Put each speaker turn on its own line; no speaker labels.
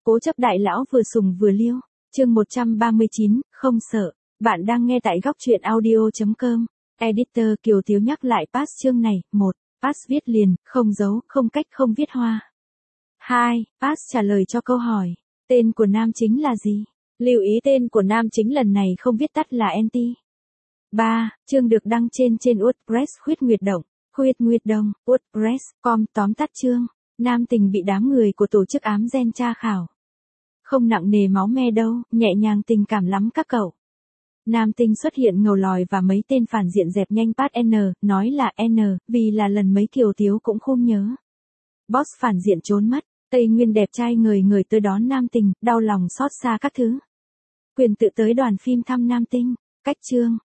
Cố chấp đại lão vừa sùng vừa liêu. Chương 139, không sợ. Bạn đang nghe tại góc truyện audio.com. Editor Kiều Thiếu nhắc lại pass chương này. 1. Pass viết liền, không dấu, không cách, không viết hoa. 2. Pass trả lời cho câu hỏi. Tên của nam chính là gì? Lưu ý tên của nam chính lần này không viết tắt là NT. 3. Chương được đăng trên WordPress Khuyết Nguyệt Động. Khuyết Nguyệt Động, WordPress.com. Tóm tắt chương. Nam tình bị đám người của tổ chức ám gen tra khảo. Không nặng nề máu me đâu, nhẹ nhàng tình cảm lắm các cậu. Nam tinh xuất hiện ngầu lòi và mấy tên phản diện dẹp nhanh pass N, nói là N, vì là lần mấy Kiều Thiếu cũng không nhớ. Boss phản diện trốn mất, Tây Nguyên đẹp trai người tới đón nam tình, đau lòng xót xa các thứ. Quyền tự tới đoàn phim thăm nam tinh, cách chương,